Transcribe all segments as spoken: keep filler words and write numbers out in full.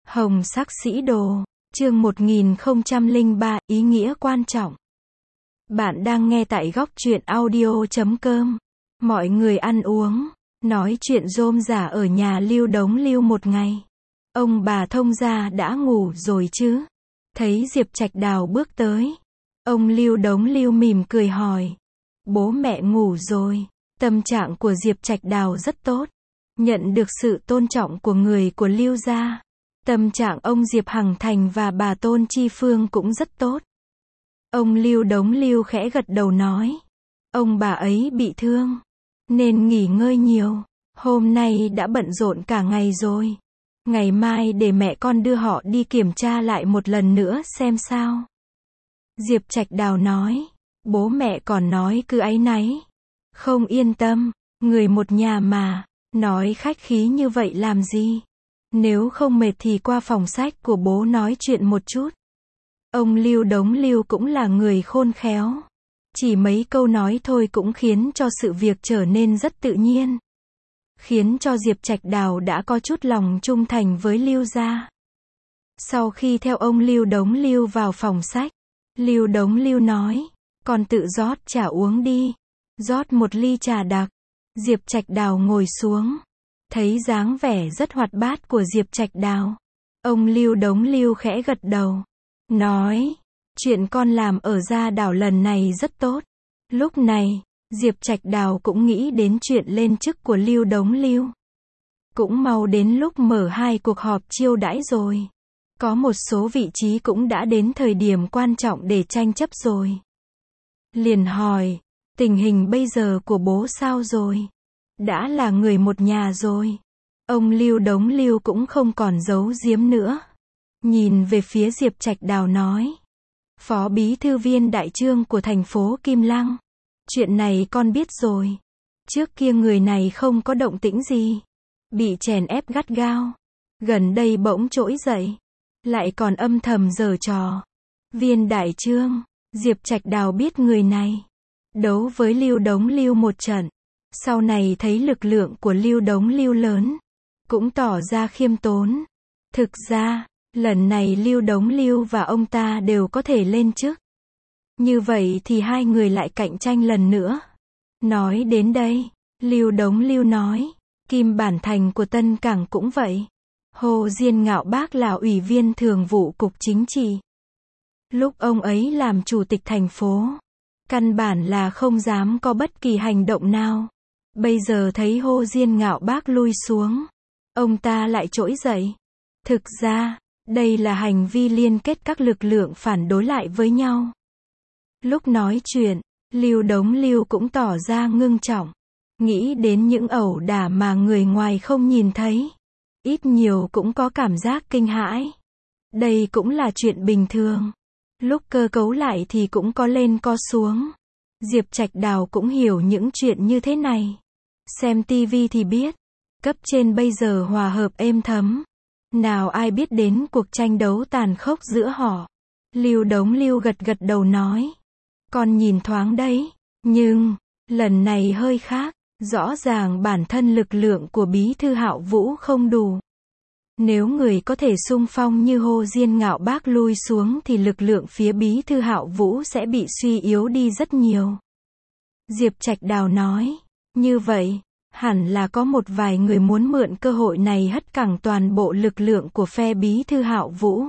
Hồng sắc sĩ đồ, chương một nghìn không trăm lẻ ba, ý nghĩa quan trọng. Bạn đang nghe tại góc truyện audio chấm com. Mọi người ăn uống, nói chuyện rôm rả ở nhà Lưu Đống Lưu một ngày. Ông bà thông gia đã ngủ rồi chứ? Thấy Diệp Trạch Đào bước tới, ông Lưu Đống Lưu mỉm cười hỏi. Bố mẹ ngủ rồi. Tâm trạng của Diệp Trạch Đào rất tốt. Nhận được sự tôn trọng của người của Lưu gia. Tâm trạng ông Diệp Hằng Thành và bà Tôn Chi Phương cũng rất tốt. Ông Lưu Đống Lưu khẽ gật đầu nói. Ông bà ấy bị thương, nên nghỉ ngơi nhiều. Hôm nay đã bận rộn cả ngày rồi. Ngày mai để mẹ con đưa họ đi kiểm tra lại một lần nữa xem sao. Diệp Trạch Đào nói. Bố mẹ còn nói cứ áy náy. Không yên tâm, người một nhà mà, nói khách khí như vậy làm gì? Nếu không mệt thì qua phòng sách của bố nói chuyện một chút. Ông Lưu Đống Lưu cũng là người khôn khéo. Chỉ mấy câu nói thôi cũng khiến cho sự việc trở nên rất tự nhiên. Khiến cho Diệp Trạch Đào đã có chút lòng trung thành với Lưu gia. Sau khi theo ông Lưu Đống Lưu vào phòng sách, Lưu Đống Lưu nói, con tự rót trà uống đi. Rót một ly trà đặc. Diệp Trạch Đào ngồi xuống. Thấy dáng vẻ rất hoạt bát của Diệp Trạch Đào, ông Lưu Đống Lưu khẽ gật đầu. Nói, chuyện con làm ở Gia Đảo lần này rất tốt. Lúc này, Diệp Trạch Đào cũng nghĩ đến chuyện lên chức của Lưu Đống Lưu. Cũng mau đến lúc mở hai cuộc họp chiêu đãi rồi. Có một số vị trí cũng đã đến thời điểm quan trọng để tranh chấp rồi. Liền hỏi, tình hình bây giờ của bố sao rồi? Đã là người một nhà rồi. Ông Lưu Đống Lưu cũng không còn giấu giếm nữa. Nhìn về phía Diệp Trạch Đào nói. Phó bí thư viên đại trương của thành phố Kim Lăng. Chuyện này con biết rồi. Trước kia người này không có động tĩnh gì. Bị chèn ép gắt gao. Gần đây bỗng trỗi dậy. Lại còn âm thầm giở trò. Viên đại trương. Diệp Trạch Đào biết người này. Đấu với Lưu Đống Lưu một trận. Sau này thấy lực lượng của Lưu Đống Lưu lớn. Cũng tỏ ra khiêm tốn. Thực ra, lần này Lưu Đống Lưu và ông ta đều có thể lên chức. Như vậy thì hai người lại cạnh tranh lần nữa. Nói đến đây, Lưu Đống Lưu nói, Kim Bản Thành của Tân Cảng cũng vậy. Hồ Diên Ngạo Bác là ủy viên thường vụ cục chính trị. Lúc ông ấy làm chủ tịch thành phố, căn bản là không dám có bất kỳ hành động nào. Bây giờ thấy Hồ Diên Ngạo Bác lui xuống, ông ta lại trỗi dậy. Thực ra, đây là hành vi liên kết các lực lượng phản đối lại với nhau. Lúc nói chuyện, Lưu Đống Lưu cũng tỏ ra ngưng trọng. Nghĩ đến những ẩu đả mà người ngoài không nhìn thấy. Ít nhiều cũng có cảm giác kinh hãi. Đây cũng là chuyện bình thường. Lúc cơ cấu lại thì cũng có lên có xuống. Diệp Trạch Đào cũng hiểu những chuyện như thế này. Xem tivi thì biết. Cấp trên bây giờ hòa hợp êm thấm. Nào ai biết đến cuộc tranh đấu tàn khốc giữa họ. Lưu Đống Lưu gật gật đầu nói. Con nhìn thoáng đấy. Nhưng, lần này hơi khác. Rõ ràng bản thân lực lượng của Bí thư Hạo Vũ không đủ. Nếu người có thể xung phong như Hồ Diên Ngạo Bác lui xuống thì lực lượng phía Bí thư Hạo Vũ sẽ bị suy yếu đi rất nhiều. Diệp Trạch Đào nói, như vậy, hẳn là có một vài người muốn mượn cơ hội này hất cẳng toàn bộ lực lượng của phe Bí thư Hạo Vũ.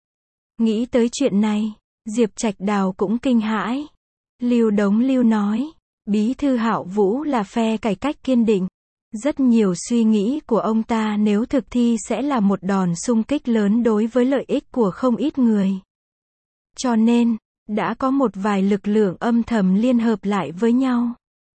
Nghĩ tới chuyện này, Diệp Trạch Đào cũng kinh hãi. Lưu Đống Lưu nói, Bí thư Hạo Vũ là phe cải cách kiên định. Rất nhiều suy nghĩ của ông ta nếu thực thi sẽ là một đòn xung kích lớn đối với lợi ích của không ít người. Cho nên, đã có một vài lực lượng âm thầm liên hợp lại với nhau.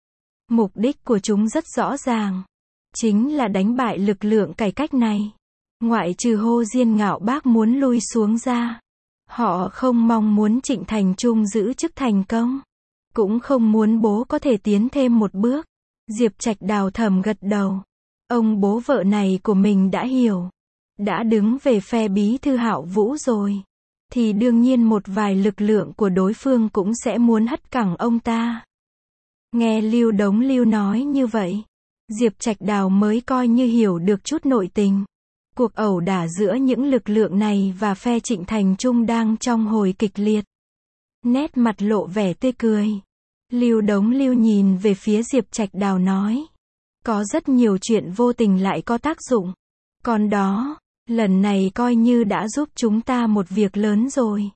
Mục đích của chúng rất rõ ràng. Chính là đánh bại lực lượng cải cách này. Ngoại trừ Hồ Diên Ngạo Bác muốn lui xuống ra. Họ không mong muốn Trịnh Thành Trung giữ chức thành công. Cũng không muốn bố có thể tiến thêm một bước. Diệp Trạch Đào thầm gật đầu. Ông bố vợ này của mình đã hiểu. Đã đứng về phe Bí thư Hạo Vũ rồi. Thì đương nhiên một vài lực lượng của đối phương cũng sẽ muốn hất cẳng ông ta. Nghe Lưu Đống Lưu nói như vậy, Diệp Trạch Đào mới coi như hiểu được chút nội tình. Cuộc ẩu đả giữa những lực lượng này và phe Trịnh Thành Trung đang trong hồi kịch liệt. Nét mặt lộ vẻ tươi cười. Lưu Đống Lưu nhìn về phía Diệp Trạch Đào nói. Có rất nhiều chuyện vô tình lại có tác dụng. Còn đó, lần này coi như đã giúp chúng ta một việc lớn rồi.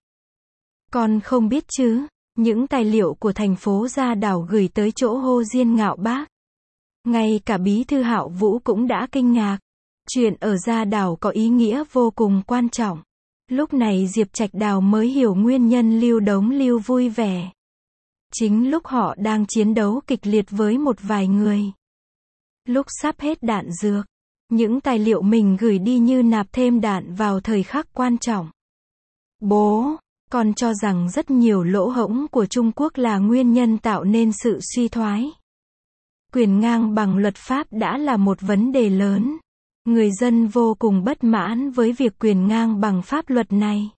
Con không biết chứ, những tài liệu của thành phố Gia Đảo gửi tới chỗ Hồ Diên Ngạo Bác. Ngay cả Bí thư Hạo Vũ cũng đã kinh ngạc. Chuyện ở Gia Đảo có ý nghĩa vô cùng quan trọng. Lúc này Diệp Trạch Đào mới hiểu nguyên nhân Lưu Đống Lưu vui vẻ. Chính lúc họ đang chiến đấu kịch liệt với một vài người. Lúc sắp hết đạn dược, những tài liệu mình gửi đi như nạp thêm đạn vào thời khắc quan trọng. Bố, con cho rằng rất nhiều lỗ hổng của Trung Quốc là nguyên nhân tạo nên sự suy thoái. Quyền ngang bằng luật pháp đã là một vấn đề lớn. Người dân vô cùng bất mãn với việc quyền ngang bằng pháp luật này.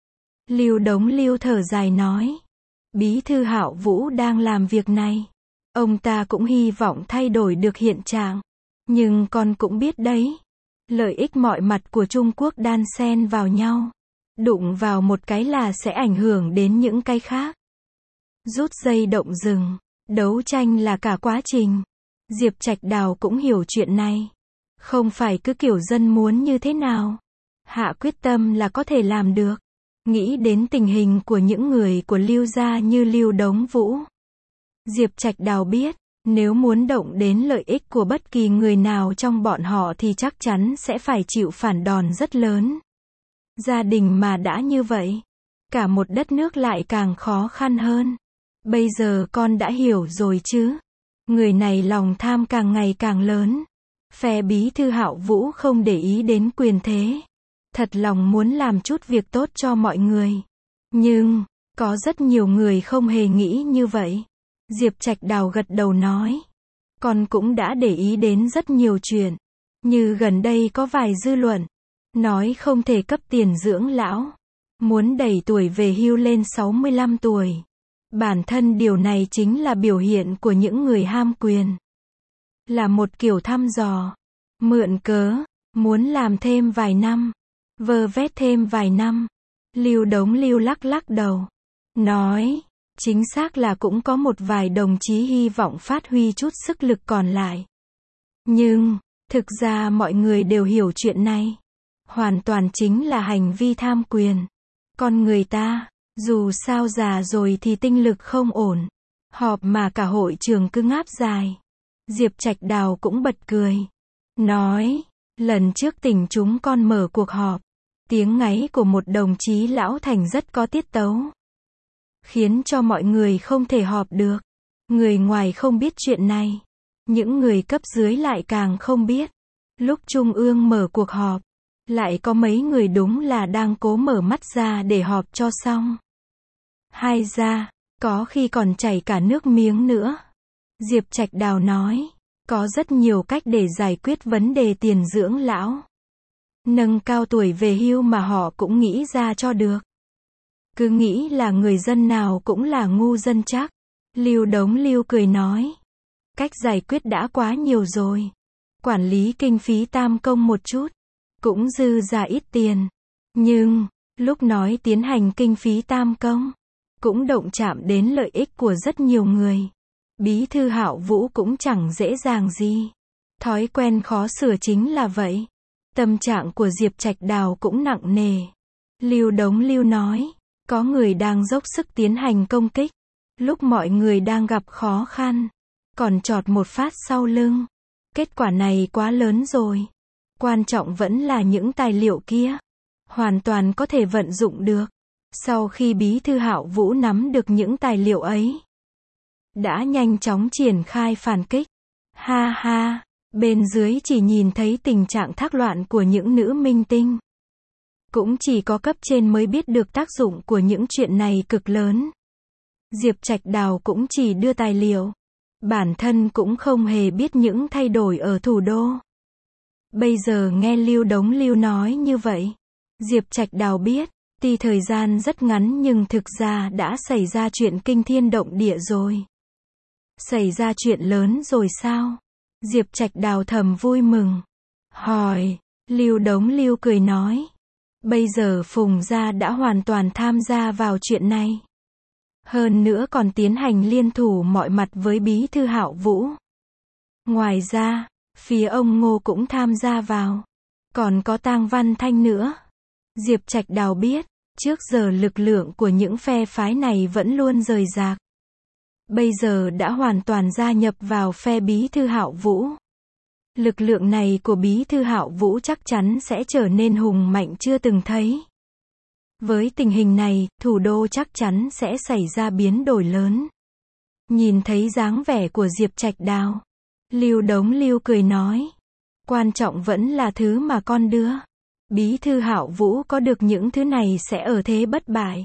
Lưu Đống Lưu thở dài nói. Bí thư Hạo Vũ đang làm việc này. Ông ta cũng hy vọng thay đổi được hiện trạng. Nhưng con cũng biết đấy. Lợi ích mọi mặt của Trung Quốc đan xen vào nhau. Đụng vào một cái là sẽ ảnh hưởng đến những cái khác. Rút dây động rừng. Đấu tranh là cả quá trình. Diệp Trạch Đào cũng hiểu chuyện này. Không phải cứ kiểu dân muốn như thế nào. Hạ quyết tâm là có thể làm được. Nghĩ đến tình hình của những người của Lưu gia như Lưu Đống Vũ. Diệp Trạch Đào biết, nếu muốn động đến lợi ích của bất kỳ người nào trong bọn họ thì chắc chắn sẽ phải chịu phản đòn rất lớn. Gia đình mà đã như vậy, cả một đất nước lại càng khó khăn hơn. Bây giờ con đã hiểu rồi chứ. Người này lòng tham càng ngày càng lớn. Phe Bí thư Hạo Vũ không để ý đến quyền thế. Thật lòng muốn làm chút việc tốt cho mọi người. Nhưng, có rất nhiều người không hề nghĩ như vậy. Diệp Trạch Đào gật đầu nói. Con cũng đã để ý đến rất nhiều chuyện. Như gần đây có vài dư luận. Nói không thể cấp tiền dưỡng lão. Muốn đẩy tuổi về hưu lên sáu mươi lăm tuổi. Bản thân điều này chính là biểu hiện của những người ham quyền. Là một kiểu thăm dò. Mượn cớ. Muốn làm thêm vài năm. Vơ vét thêm vài năm. Lưu Đống Lưu lắc lắc đầu. Nói. Chính xác là cũng có một vài đồng chí hy vọng phát huy chút sức lực còn lại. Nhưng, thực ra mọi người đều hiểu chuyện này. Hoàn toàn chính là hành vi tham quyền. Con người ta, dù sao già rồi thì tinh lực không ổn. Họp mà cả hội trường cứ ngáp dài. Diệp Trạch Đào cũng bật cười. Nói, lần trước tỉnh chúng con mở cuộc họp. Tiếng ngáy của một đồng chí lão thành rất có tiết tấu. Khiến cho mọi người không thể họp được. Người ngoài không biết chuyện này. Những người cấp dưới lại càng không biết. Lúc Trung ương mở cuộc họp, lại có mấy người đúng là đang cố mở mắt ra để họp cho xong. Hai ra, có khi còn chảy cả nước miếng nữa. Diệp Trạch Đào nói, có rất nhiều cách để giải quyết vấn đề tiền dưỡng lão. Nâng cao tuổi về hưu mà họ cũng nghĩ ra cho được. Cứ nghĩ là người dân nào cũng là ngu dân chắc. Lưu Đống Lưu cười nói. Cách giải quyết đã quá nhiều rồi. Quản lý kinh phí tam công một chút. Cũng dư ra ít tiền. Nhưng, lúc nói tiến hành kinh phí tam công, cũng động chạm đến lợi ích của rất nhiều người. Bí thư Hạo Vũ cũng chẳng dễ dàng gì. Thói quen khó sửa chính là vậy. Tâm trạng của Diệp Trạch Đào cũng nặng nề. Lưu Đống Lưu nói. Có người đang dốc sức tiến hành công kích. Lúc mọi người đang gặp khó khăn. Còn chọt một phát sau lưng. Kết quả này quá lớn rồi. Quan trọng vẫn là những tài liệu kia. Hoàn toàn có thể vận dụng được. Sau khi Bí thư Hạo Vũ nắm được những tài liệu ấy. Đã nhanh chóng triển khai phản kích. Ha ha. Bên dưới chỉ nhìn thấy tình trạng thác loạn của những nữ minh tinh. Cũng chỉ có cấp trên mới biết được tác dụng của những chuyện này cực lớn. Diệp Trạch Đào cũng chỉ đưa tài liệu. Bản thân cũng không hề biết những thay đổi ở thủ đô. Bây giờ nghe Lưu Đống Lưu nói như vậy. Diệp Trạch Đào biết, tuy thời gian rất ngắn nhưng thực ra đã xảy ra chuyện kinh thiên động địa rồi. Xảy ra chuyện lớn rồi sao? Diệp Trạch Đào thầm vui mừng. Hỏi, Lưu Đống Lưu cười nói. Bây giờ Phùng gia đã hoàn toàn tham gia vào chuyện này. Hơn nữa còn tiến hành liên thủ mọi mặt với bí thư Hạo Vũ. Ngoài ra, phía ông Ngô cũng tham gia vào. Còn có Tang Văn Thanh nữa. Diệp Trạch Đào biết, trước giờ lực lượng của những phe phái này vẫn luôn rời rạc. Bây giờ đã hoàn toàn gia nhập vào phe bí thư Hạo Vũ. Lực lượng này của bí thư Hạo Vũ chắc chắn sẽ trở nên hùng mạnh chưa từng thấy. Với tình hình này, thủ đô chắc chắn sẽ xảy ra biến đổi lớn. Nhìn thấy dáng vẻ của Diệp Trạch Đào, Lưu Đống Lưu cười nói. Quan trọng vẫn là thứ mà con đưa. Bí thư Hạo Vũ có được những thứ này sẽ ở thế bất bại.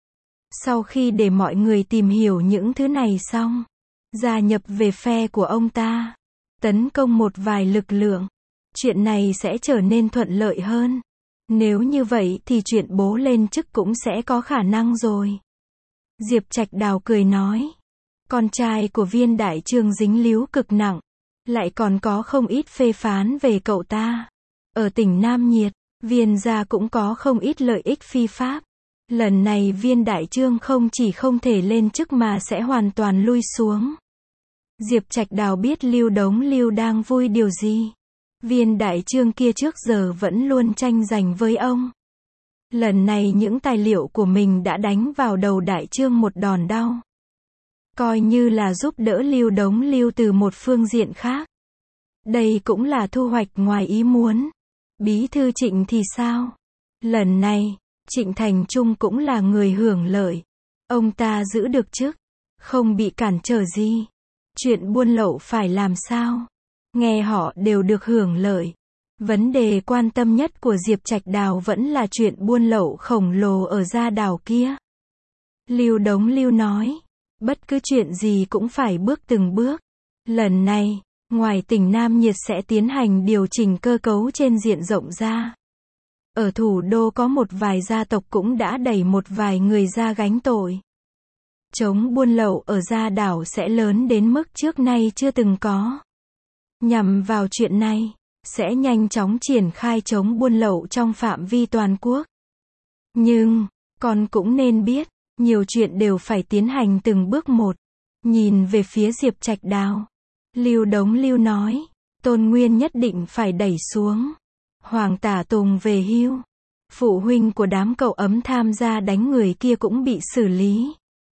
Sau khi để mọi người tìm hiểu những thứ này xong, gia nhập về phe của ông ta, tấn công một vài lực lượng, chuyện này sẽ trở nên thuận lợi hơn. Nếu như vậy thì chuyện bố lên chức cũng sẽ có khả năng rồi. Diệp Trạch Đào cười nói. Con trai của Viên Đại Trương dính líu cực nặng, lại còn có không ít phê phán về cậu ta. Ở tỉnh Nam Nhiệt, Viên gia cũng có không ít lợi ích phi pháp. Lần này Viên Đại Trương không chỉ không thể lên chức mà sẽ hoàn toàn lui xuống. Diệp Trạch Đào biết Lưu Đống Lưu đang vui điều gì. Viên Đại Trương kia trước giờ vẫn luôn tranh giành với ông. Lần này những tài liệu của mình đã đánh vào đầu Đại Trương một đòn đau. Coi như là giúp đỡ Lưu Đống Lưu từ một phương diện khác. Đây cũng là thu hoạch ngoài ý muốn. Bí thư Trịnh thì sao? Lần này, Trịnh Thành Trung cũng là người hưởng lợi. Ông ta giữ được chức, không bị cản trở gì. Chuyện buôn lậu phải làm sao? Nghe họ đều được hưởng lợi. Vấn đề quan tâm nhất của Diệp Trạch Đào vẫn là chuyện buôn lậu khổng lồ ở Gia Đào kia. Lưu Đống Lưu nói, bất cứ chuyện gì cũng phải bước từng bước. Lần này, ngoài tỉnh Nam Nhiệt sẽ tiến hành điều chỉnh cơ cấu trên diện rộng ra. Ở thủ đô có một vài gia tộc cũng đã đẩy một vài người ra gánh tội. Chống buôn lậu ở Gia Đảo sẽ lớn đến mức trước nay chưa từng có. Nhằm vào chuyện này, sẽ nhanh chóng triển khai chống buôn lậu trong phạm vi toàn quốc. Nhưng, con cũng nên biết, nhiều chuyện đều phải tiến hành từng bước một. Nhìn về phía Diệp Trạch Đào, Lưu Đống Lưu nói, Tôn Nguyên nhất định phải đẩy xuống. Hoàng Tả Tùng về hưu. Phụ huynh của đám cậu ấm tham gia đánh người kia cũng bị xử lý.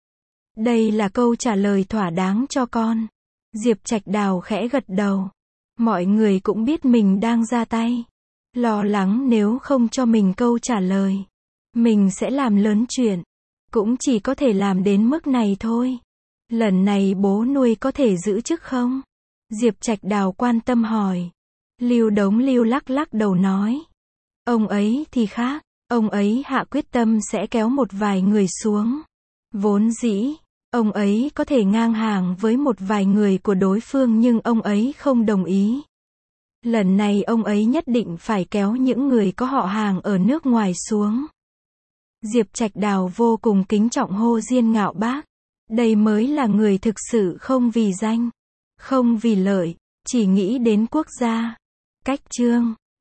Đây là câu trả lời thỏa đáng cho con. Diệp Trạch Đào khẽ gật đầu. Mọi người cũng biết mình đang ra tay. Lo lắng nếu không cho mình câu trả lời, mình sẽ làm lớn chuyện. Cũng chỉ có thể làm đến mức này thôi. Lần này bố nuôi có thể giữ chức không? Diệp Trạch Đào quan tâm hỏi. Lưu Đống Lưu lắc lắc đầu nói. Ông ấy thì khác. Ông ấy hạ quyết tâm sẽ kéo một vài người xuống. Vốn dĩ, ông ấy có thể ngang hàng với một vài người của đối phương nhưng ông ấy không đồng ý. Lần này ông ấy nhất định phải kéo những người có họ hàng ở nước ngoài xuống. Diệp Trạch Đào vô cùng kính trọng hô Diên Ngạo Bác. Đây mới là người thực sự không vì danh, không vì lợi, chỉ nghĩ đến quốc gia. Cách chương